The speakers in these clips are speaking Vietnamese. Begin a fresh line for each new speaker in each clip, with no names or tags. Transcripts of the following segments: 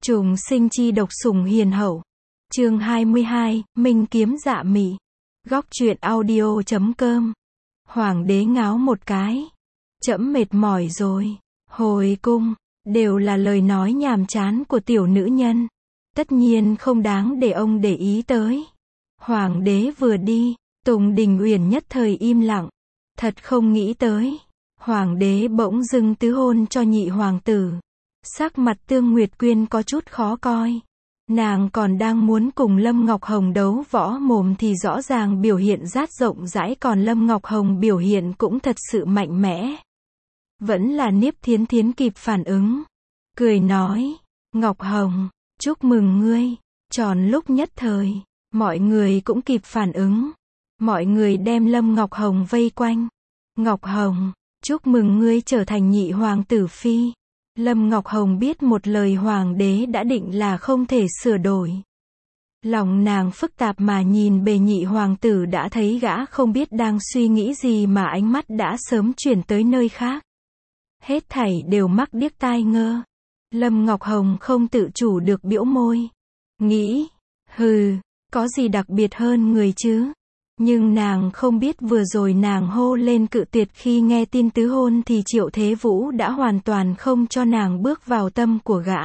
Trùng sinh chi độc sủng hiền hậu. Chương 22, Minh kiếm dạ mị. Góc truyện audio.com. Hoàng đế ngáo một cái. Trẫm mệt mỏi rồi. Hồi cung, đều là lời nói nhàm chán của tiểu nữ nhân. Tất nhiên không đáng để ông để ý tới. Hoàng đế vừa đi, Tùng Đình Uyển nhất thời im lặng. Thật không nghĩ tới. Hoàng đế bỗng dưng tứ hôn cho nhị hoàng tử. Sắc mặt Tương Nguyệt Quyên có chút khó coi. Nàng còn đang muốn cùng Lâm Ngọc Hồng đấu võ mồm thì rõ ràng biểu hiện rất rộng rãi, còn Lâm Ngọc Hồng biểu hiện cũng thật sự mạnh mẽ. Vẫn là Niếp Thiến Thiến kịp phản ứng. Cười nói, Ngọc Hồng, chúc mừng ngươi. Tròn lúc nhất thời, mọi người cũng kịp phản ứng. Mọi người đem Lâm Ngọc Hồng vây quanh. Ngọc Hồng, chúc mừng ngươi trở thành nhị hoàng tử phi. Lâm Ngọc Hồng biết một lời hoàng đế đã định là không thể sửa đổi. Lòng nàng phức tạp mà nhìn bề nhị hoàng tử, đã thấy gã không biết đang suy nghĩ gì mà ánh mắt đã sớm chuyển tới nơi khác. Hết thảy đều mắc điếc tai ngơ. Lâm Ngọc Hồng không tự chủ được bĩu môi. Nghĩ, hừ, có gì đặc biệt hơn người chứ? Nhưng nàng không biết vừa rồi nàng hô lên cự tuyệt khi nghe tin tứ hôn thì Triệu Thế Vũ đã hoàn toàn không cho nàng bước vào tâm của gã.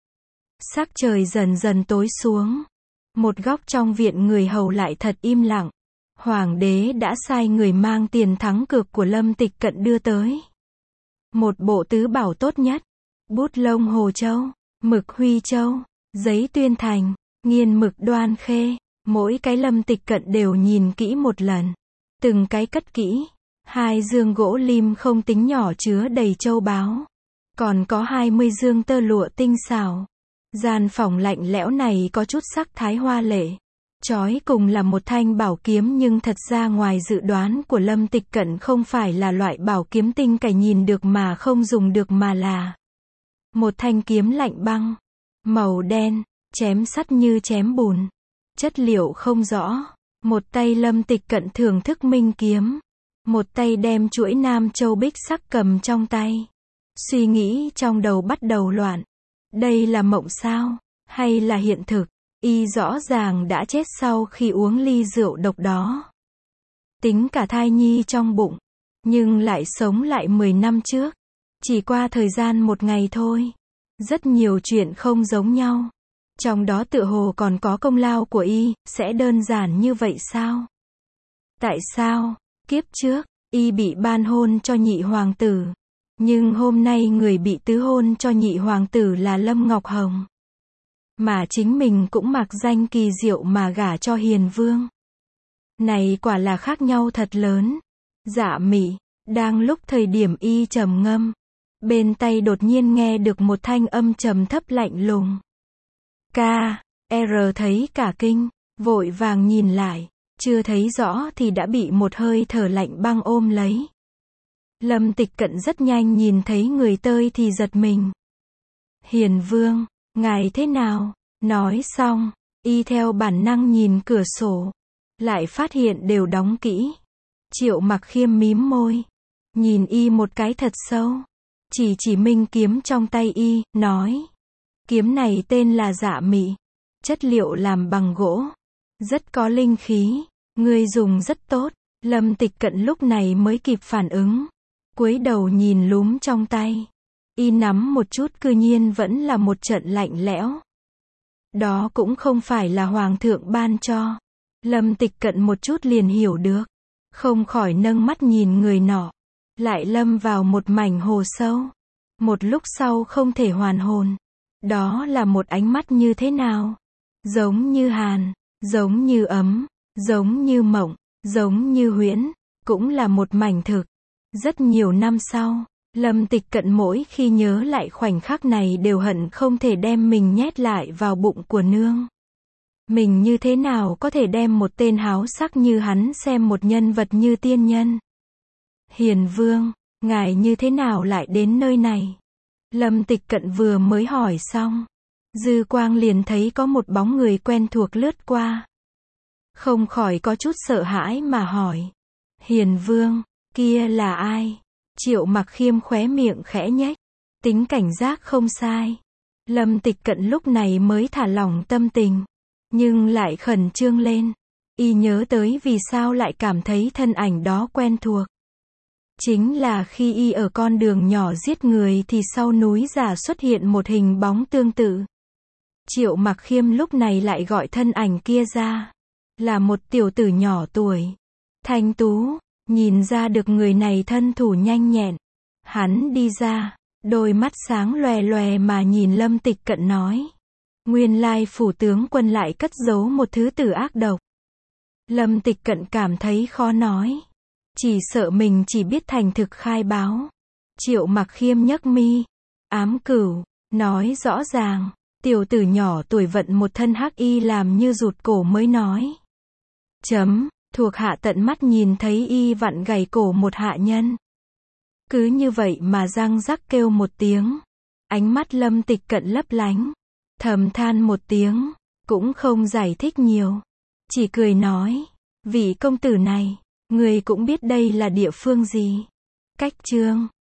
Sắc trời dần dần tối xuống. Một góc trong viện người hầu lại thật im lặng. Hoàng đế đã sai người mang tiền thắng cược của Lâm Tịch Cận đưa tới. Một bộ tứ bảo tốt nhất. Bút lông Hồ Châu, mực Huy Châu, giấy Tuyên Thành, nghiên mực Đoan Khê. Mỗi cái Lâm Tịch Cận đều nhìn kỹ một lần. Từng cái cất kỹ. 2 dương gỗ lim không tính nhỏ chứa đầy châu báu. Còn có 20 dương tơ lụa tinh xảo. Gian phòng lạnh lẽo này có chút sắc thái hoa lệ. Chói cùng là một thanh bảo kiếm, nhưng thật ra ngoài dự đoán của Lâm Tịch Cận không phải là loại bảo kiếm tinh cải nhìn được mà không dùng được, mà là một thanh kiếm lạnh băng, màu đen, chém sắt như chém bùn. Chất liệu không rõ. Một tay Lâm Tịch Cận thưởng thức minh kiếm. Một tay đem chuỗi nam châu bích sắc cầm trong tay. Suy nghĩ trong đầu bắt đầu loạn. Đây là mộng sao? Hay là hiện thực? Y rõ ràng đã chết sau khi uống ly rượu độc đó. Tính cả thai nhi trong bụng. Nhưng lại sống lại 10 năm trước. Chỉ qua thời gian một ngày thôi. Rất nhiều chuyện không giống nhau. Trong đó tựa hồ còn có công lao của y, sẽ đơn giản như vậy sao? Tại sao, kiếp trước, y bị ban hôn cho nhị hoàng tử, nhưng hôm nay người bị tứ hôn cho nhị hoàng tử là Lâm Ngọc Hồng. Mà chính mình cũng mặc danh kỳ diệu mà gả cho hiền vương. Này quả là khác nhau thật lớn. Dạ mị, đang lúc thời điểm y trầm ngâm, bên tai đột nhiên nghe được một thanh âm trầm thấp lạnh lùng. Thấy cả kinh, vội vàng nhìn lại, chưa thấy rõ thì đã bị một hơi thở lạnh băng ôm lấy. Lâm Tịch Cận rất nhanh nhìn thấy người tới thì giật mình. Hiền vương, ngài thế nào? Nói xong, y theo bản năng nhìn cửa sổ, lại phát hiện đều đóng kỹ. Triệu Mặc Khiêm mím môi, nhìn y một cái thật sâu, chỉ minh kiếm trong tay y, nói. Kiếm này tên là Dạ Mị. Chất liệu làm bằng gỗ. Rất có linh khí. Ngươi dùng rất tốt. Lâm Tịch Cận lúc này mới kịp phản ứng. Cúi đầu nhìn lúm trong tay. Y nắm một chút, cư nhiên vẫn là một trận lạnh lẽo. Đó cũng không phải là hoàng thượng ban cho. Lâm Tịch Cận một chút liền hiểu được. Không khỏi nâng mắt nhìn người nọ. Lại lâm vào một mảnh hồ sâu. Một lúc sau không thể hoàn hồn. Đó là một ánh mắt như thế nào? Giống như hàn, giống như ấm, giống như mộng, giống như huyễn, cũng là một mảnh thực. Rất nhiều năm sau, Lâm Tịch Cận mỗi khi nhớ lại khoảnh khắc này đều hận không thể đem mình nhét lại vào bụng của nương. Mình như thế nào có thể đem một tên háo sắc như hắn xem một nhân vật như tiên nhân? Hiền vương, ngài như thế nào lại đến nơi này? Lâm Tịch Cận vừa mới hỏi xong, dư quang liền thấy có một bóng người quen thuộc lướt qua. Không khỏi có chút sợ hãi mà hỏi. Hiền vương, kia là ai? Triệu Mặc Khiêm khóe miệng khẽ nhếch. Tính cảnh giác không sai. Lâm Tịch Cận lúc này mới thả lỏng tâm tình, nhưng lại khẩn trương lên. Y nhớ tới vì sao lại cảm thấy thân ảnh đó quen thuộc. Chính là khi y ở con đường nhỏ giết người thì sau núi giả xuất hiện một hình bóng tương tự. Triệu Mặc Khiêm lúc này lại gọi thân ảnh kia ra là một tiểu tử nhỏ tuổi, thanh tú, nhìn ra được người này thân thủ nhanh nhẹn. Hắn đi ra, đôi mắt sáng lòe lòe mà nhìn Lâm Tịch Cận nói. Nguyên lai phủ tướng quân lại cất giấu một thứ tử ác độc. Lâm Tịch Cận cảm thấy khó nói. Chỉ sợ mình chỉ biết thành thực khai báo. Triệu Mặc Khiêm nhấc mi, ám cửu, nói rõ ràng. Tiểu tử nhỏ tuổi vận một thân hắc y làm như rụt cổ mới nói. Thuộc hạ tận mắt nhìn thấy y vặn gãy cổ một hạ nhân. Cứ như vậy mà răng rắc kêu một tiếng. Ánh mắt Lâm Tịch Cận lấp lánh. Thầm than một tiếng, cũng không giải thích nhiều. Chỉ cười nói, vị công tử này, người cũng biết đây là địa phương gì. Cách Chương